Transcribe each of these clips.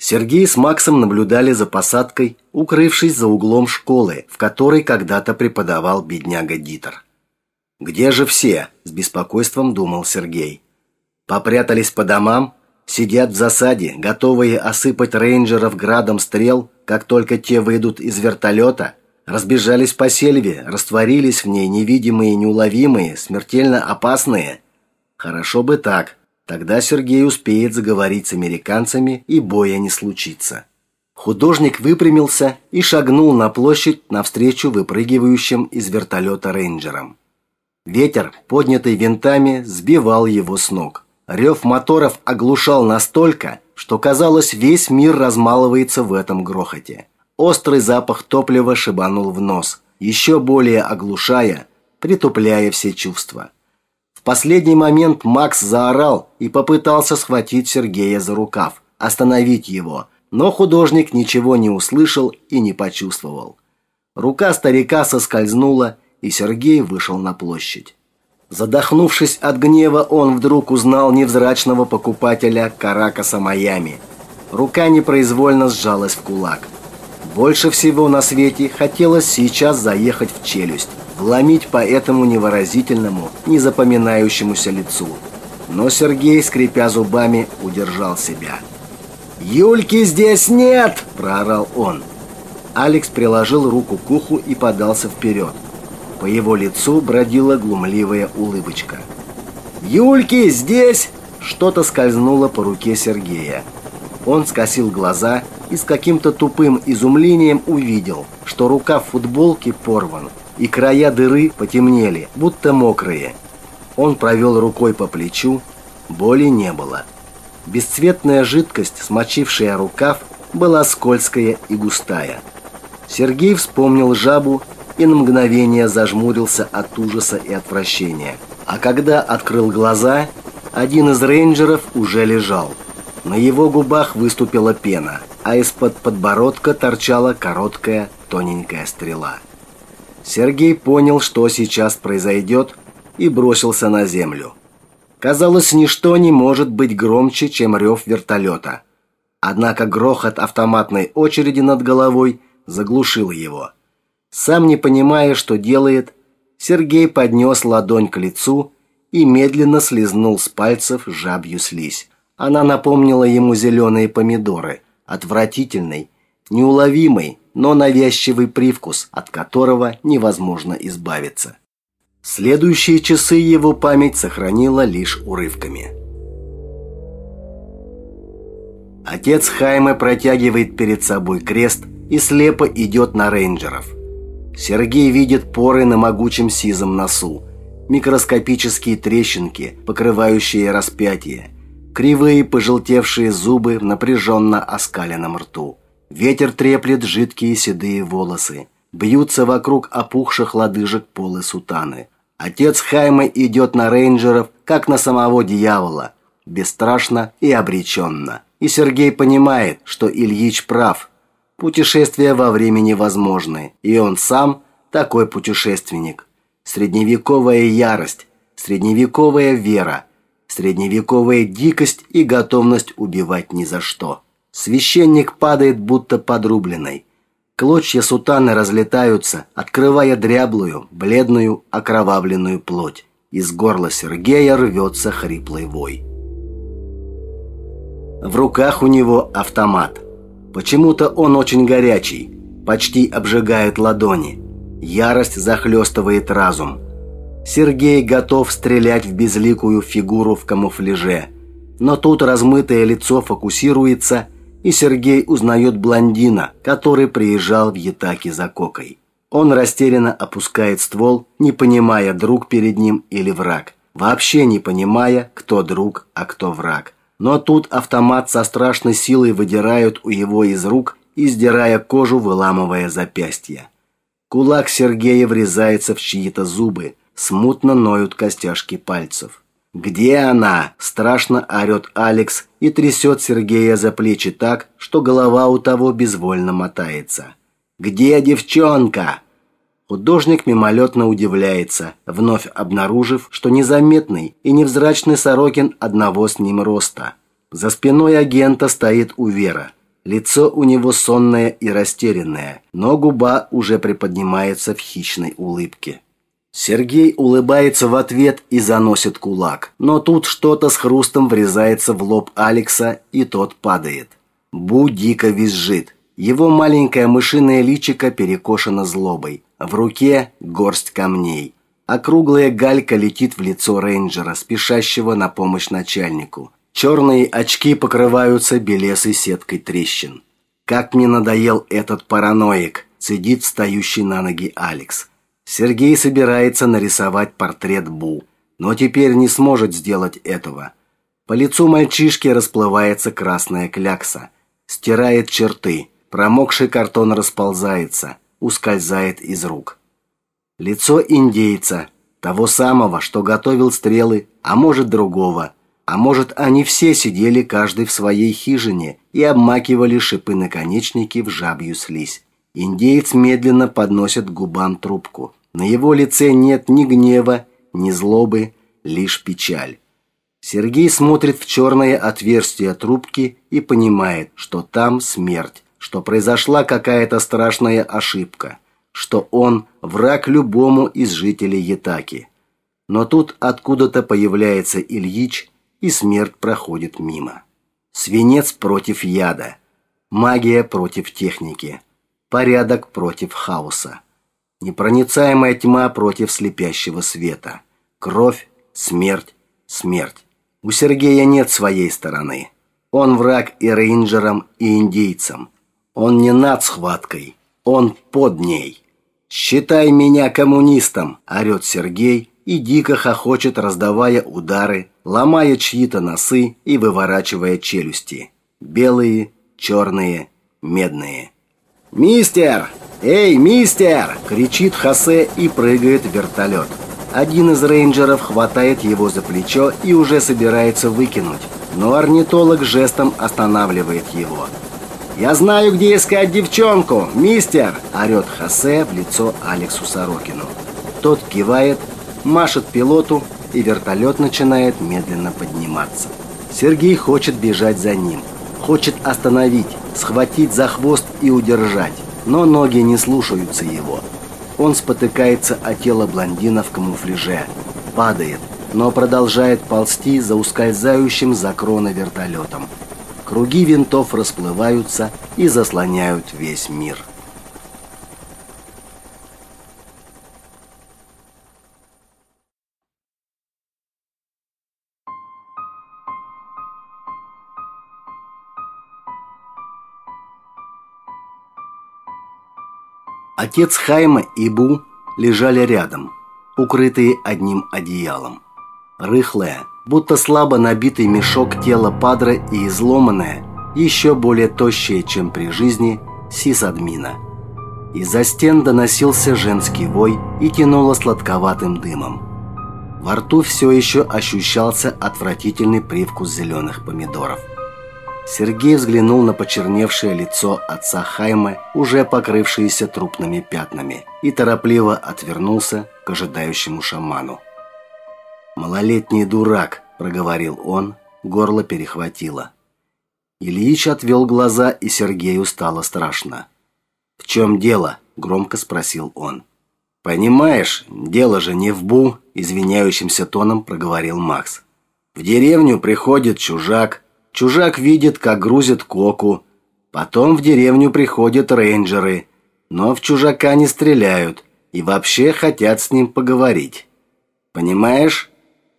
Сергей с Максом наблюдали за посадкой, укрывшись за углом школы, в которой когда-то преподавал бедняга Дитер. «Где же все?» – с беспокойством думал Сергей. Попрятались по домам, сидят в засаде, готовые осыпать рейнджеров градом стрел, как только те выйдут из вертолета, разбежались по сельве, растворились в ней невидимые, неуловимые, смертельно опасные. Хорошо бы так. Тогда Сергей успеет заговорить с американцами, и боя не случится. Художник выпрямился и шагнул на площадь навстречу выпрыгивающим из вертолета рейнджерам. Ветер, поднятый винтами, сбивал его с ног. Рев моторов оглушал настолько, что казалось, весь мир размалывается в этом грохоте. Острый запах топлива шибанул в нос, еще более оглушая, притупляя все чувства. В последний момент Макс заорал и попытался схватить Сергея за рукав, остановить его, но художник ничего не услышал и не почувствовал. Рука старика соскользнула, и Сергей вышел на площадь. Задохнувшись от гнева, он вдруг узнал невзрачного покупателя Каракаса Майами. Рука непроизвольно сжалась в кулак. Больше всего на свете хотелось сейчас заехать в челюсть, вломить по этому невыразительному, незапоминающемуся лицу. Но Сергей, скрипя зубами, удержал себя. «Юльки здесь нет!» – проорал он. Алекс приложил руку к уху и подался вперед. По его лицу бродила глумливая улыбочка. «Юльки здесь!» Что-то скользнуло по руке Сергея. Он скосил глаза и с каким-то тупым изумлением увидел, что рукав футболки порван, и края дыры потемнели, будто мокрые. Он провел рукой по плечу, боли не было. Бесцветная жидкость, смочившая рукав, была скользкая и густая. Сергей вспомнил жабу и на мгновение зажмурился от ужаса и отвращения. А когда открыл глаза, один из рейнджеров уже лежал. На его губах выступила пена, а из-под подбородка торчала короткая, тоненькая стрела. Сергей понял, что сейчас произойдет, и бросился на землю. Казалось, ничто не может быть громче, чем рев вертолета. Однако грохот автоматной очереди над головой заглушил его. Сам не понимая, что делает, Сергей поднес ладонь к лицу и медленно слизнул с пальцев жабью слизь. Она напомнила ему зеленые помидоры, отвратительный, неуловимый, но навязчивый привкус, от которого невозможно избавиться. Следующие часы его память сохранила лишь урывками. Отец Хайме протягивает перед собой крест и слепо идет на рейнджеров. Сергей видит поры на могучем сизом носу, микроскопические трещинки, покрывающие распятие, кривые пожелтевшие зубы в напряженно оскаленном рту. Ветер треплет жидкие седые волосы, бьются вокруг опухших лодыжек полы сутаны. Отец Хайме идет на рейнджеров, как на самого дьявола, бесстрашно и обреченно. И Сергей понимает, что Ильич прав. Путешествия во времени возможны, и он сам такой путешественник. Средневековая ярость, средневековая вера, средневековая дикость и готовность убивать ни за что. Священник падает будто подрубленный. Клочья сутаны разлетаются, открывая дряблую, бледную, окровавленную плоть. Из горла Сергея рвется хриплый вой. В руках у него автомат. Почему-то он очень горячий, почти обжигает ладони. Ярость захлестывает разум. Сергей готов стрелять в безликую фигуру в камуфляже. Но тут размытое лицо фокусируется, и Сергей узнает блондина, который приезжал в Ятаки за кокой. Он растерянно опускает ствол, не понимая, друг перед ним или враг. Вообще не понимая, кто друг, а кто враг. Но тут автомат со страшной силой выдирают у его из рук и, сдирая кожу, выламывая запястье. Кулак Сергея врезается в чьи-то зубы, смутно ноют костяшки пальцев. «Где она?» – страшно орет Алекс и трясет Сергея за плечи так, что голова у того безвольно мотается. «Где девчонка?» Художник мимолетно удивляется, вновь обнаружив, что незаметный и невзрачный Сорокин одного с ним роста. За спиной агента стоит Увера. Лицо у него сонное и растерянное, но губа уже приподнимается в хищной улыбке. Сергей улыбается в ответ и заносит кулак, но тут что-то с хрустом врезается в лоб Алекса, и тот падает. Бу дико визжит. Его маленькое мышиное личико перекошено злобой. В руке горсть камней. Округлая галька летит в лицо рейнджера, спешащего на помощь начальнику. Черные очки покрываются белесой сеткой трещин. «Как мне надоел этот параноик!» – цедит встающий на ноги Алекс. Сергей собирается нарисовать портрет Бу, но теперь не сможет сделать этого. По лицу мальчишки расплывается красная клякса. Стирает черты. Промокший картон расползается, ускользает из рук. Лицо индейца, того самого, что готовил стрелы, а может другого. А может, они все сидели каждый в своей хижине и обмакивали шипы-наконечники в жабью слизь. Индеец медленно подносит к губам трубку. На его лице нет ни гнева, ни злобы, лишь печаль. Сергей смотрит в черное отверстие трубки и понимает, что там смерть, что произошла какая-то страшная ошибка, что он враг любому из жителей Ятаки. Но тут откуда-то появляется Ильич, и смерть проходит мимо. Свинец против яда, магия против техники, порядок против хаоса, непроницаемая тьма против слепящего света, кровь, смерть, смерть. У Сергея нет своей стороны. Он враг и рейнджерам, и индейцам. Он не над схваткой, он под ней. «Считай меня коммунистом!» – орет Сергей и дико хохочет, раздавая удары, ломая чьи-то носы и выворачивая челюсти. Белые, черные, медные. «Мистер! Эй, мистер!» – кричит Хосе и прыгает в вертолет. Один из рейнджеров хватает его за плечо и уже собирается выкинуть, но орнитолог жестом останавливает его. «Я знаю, где искать девчонку, мистер!» – орет Хосе в лицо Алексу Сорокину. Тот кивает, машет пилоту, и вертолет начинает медленно подниматься. Сергей хочет бежать за ним, хочет остановить, схватить за хвост и удержать, но ноги не слушаются его. Он спотыкается о тело блондина в камуфляже, падает, но продолжает ползти за ускользающим за кроны вертолетом. Круги винтов расплываются и заслоняют весь мир. Отец Хайма и Бу лежали рядом, укрытые одним одеялом. Рыхлое, будто слабо набитый мешок тела Падре и изломанное, еще более тощее, чем при жизни, сисадмина. Из-за стен доносился женский вой и тянуло сладковатым дымом. Во рту все еще ощущался отвратительный привкус зеленых помидоров. Сергей взглянул на почерневшее лицо отца Хайме, уже покрывшееся трупными пятнами, и торопливо отвернулся к ожидающему шаману. «Малолетний дурак», – проговорил он, горло перехватило. Ильич отвел глаза, и Сергею стало страшно. «В чем дело?» – громко спросил он. «Понимаешь, дело же не в Бу», – извиняющимся тоном проговорил Макс. «В деревню приходит чужак. Чужак видит, как грузят коку. Потом в деревню приходят рейнджеры. Но в чужака не стреляют и вообще хотят с ним поговорить. Понимаешь?»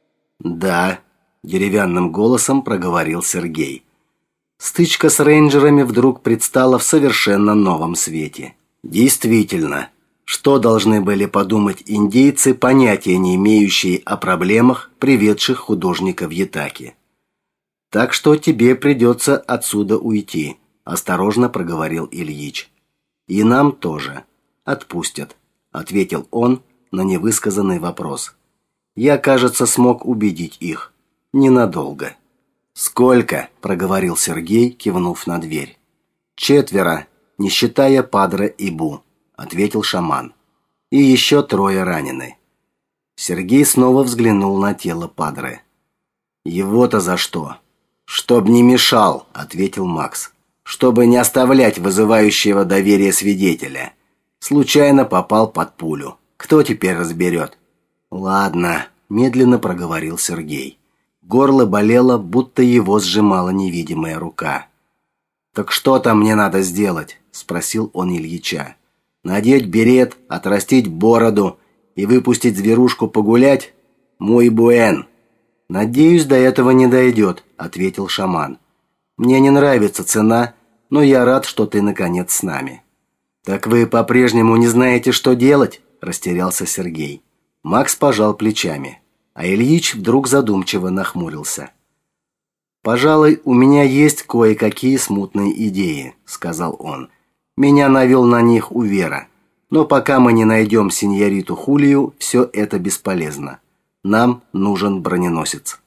«Да», – деревянным голосом проговорил Сергей. Стычка с рейнджерами вдруг предстала в совершенно новом свете. Действительно, что должны были подумать индейцы, понятия не имеющие о проблемах, приведших художника в Ятаки? «Так что тебе придется отсюда уйти», – осторожно проговорил Ильич. «И нам тоже. Отпустят», – ответил он на невысказанный вопрос. «Я, кажется, смог убедить их. Ненадолго». «Сколько?» – проговорил Сергей, кивнув на дверь. «4, не считая Падре и Бу», – ответил шаман. «И еще 3 ранены». Сергей снова взглянул на тело Падре. «Его-то за что?» «Чтоб не мешал», – ответил Макс. чтобы не оставлять вызывающего доверие свидетеля. Случайно попал под пулю. Кто теперь разберет?» «Ладно», – медленно проговорил Сергей. Горло болело, будто его сжимала невидимая рука. «Так что там мне надо сделать?» – спросил он Ильича. «Надеть берет, отрастить бороду и выпустить зверушку погулять? Мой буэн!» «Надеюсь, до этого не дойдет», – ответил шаман. «Мне не нравится цена, но я рад, что ты наконец с нами». «Так вы по-прежнему не знаете, что делать?» – растерялся Сергей. Макс пожал плечами, а Ильич вдруг задумчиво нахмурился. «Пожалуй, у меня есть кое-какие смутные идеи», – сказал он. «Меня навел на них Увера. Но пока мы не найдем сеньориту Хулию, все это бесполезно. Нам нужен броненосец».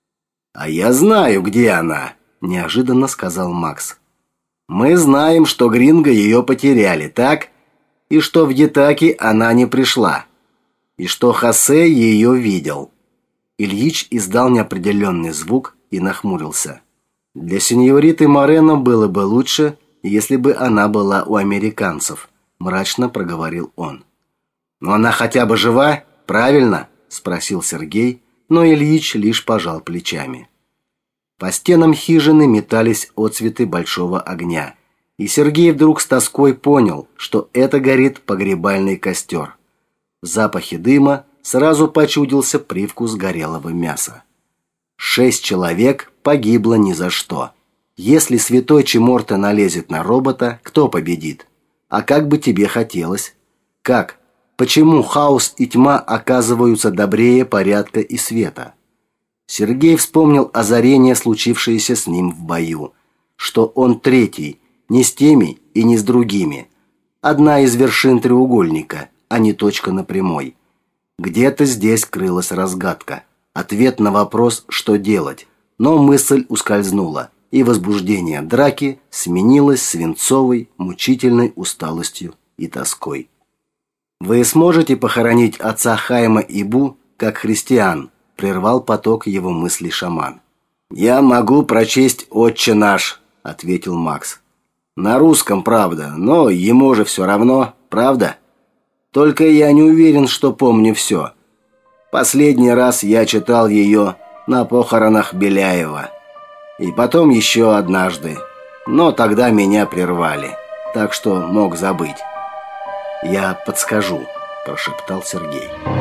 «А я знаю, где она», – неожиданно сказал Макс. «Мы знаем, что гринго ее потеряли, так? И что в Ятаке она не пришла. И что Хосе ее видел». Ильич издал неопределенный звук и нахмурился. «Для сеньориты Морено было бы лучше, если бы она была у американцев», – мрачно проговорил он. «Но она хотя бы жива, правильно?» – спросил Сергей, но Ильич лишь пожал плечами. По стенам хижины метались отцветы большого огня, и Сергей вдруг с тоской понял, что это горит погребальный костер. В запахе дыма сразу почудился привкус горелого мяса. 6 человек погибло ни за что. Если святой Чиморте налезет на робота, кто победит? А как бы тебе хотелось? Как? Почему хаос и тьма оказываются добрее порядка и света? Сергей вспомнил озарение, случившееся с ним в бою. Что он третий, не с теми и не с другими. Одна из вершин треугольника, а не точка на прямой. Где-то здесь крылась разгадка. Ответ на вопрос, что делать. Но мысль ускользнула, и возбуждение драки сменилось свинцовой, мучительной усталостью и тоской. «Вы сможете похоронить отца Хайма Ибу как христиан?» – прервал поток его мыслей шаман. «Я могу прочесть «Отче наш», – ответил Макс. «На русском, правда, но ему же все равно, правда? Только я не уверен, что помню все. Последний раз я читал ее на похоронах Беляева. И потом еще однажды. Но тогда меня прервали, так что мог забыть». «Я подскажу», – прошептал Сергей.